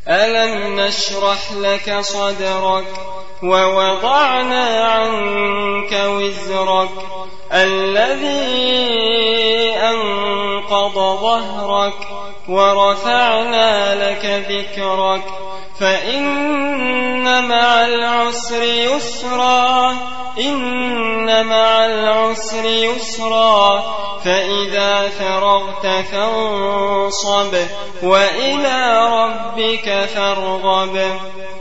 ألم نشرح لك صدرك ووضعنا عنك وزرك الذي أنقض ظهرك ورفعنا لك ذكرك فإن مع العسر يسرا إن مع العسر يسرا فإذا فرغت فانصب وإلى ربك فارغب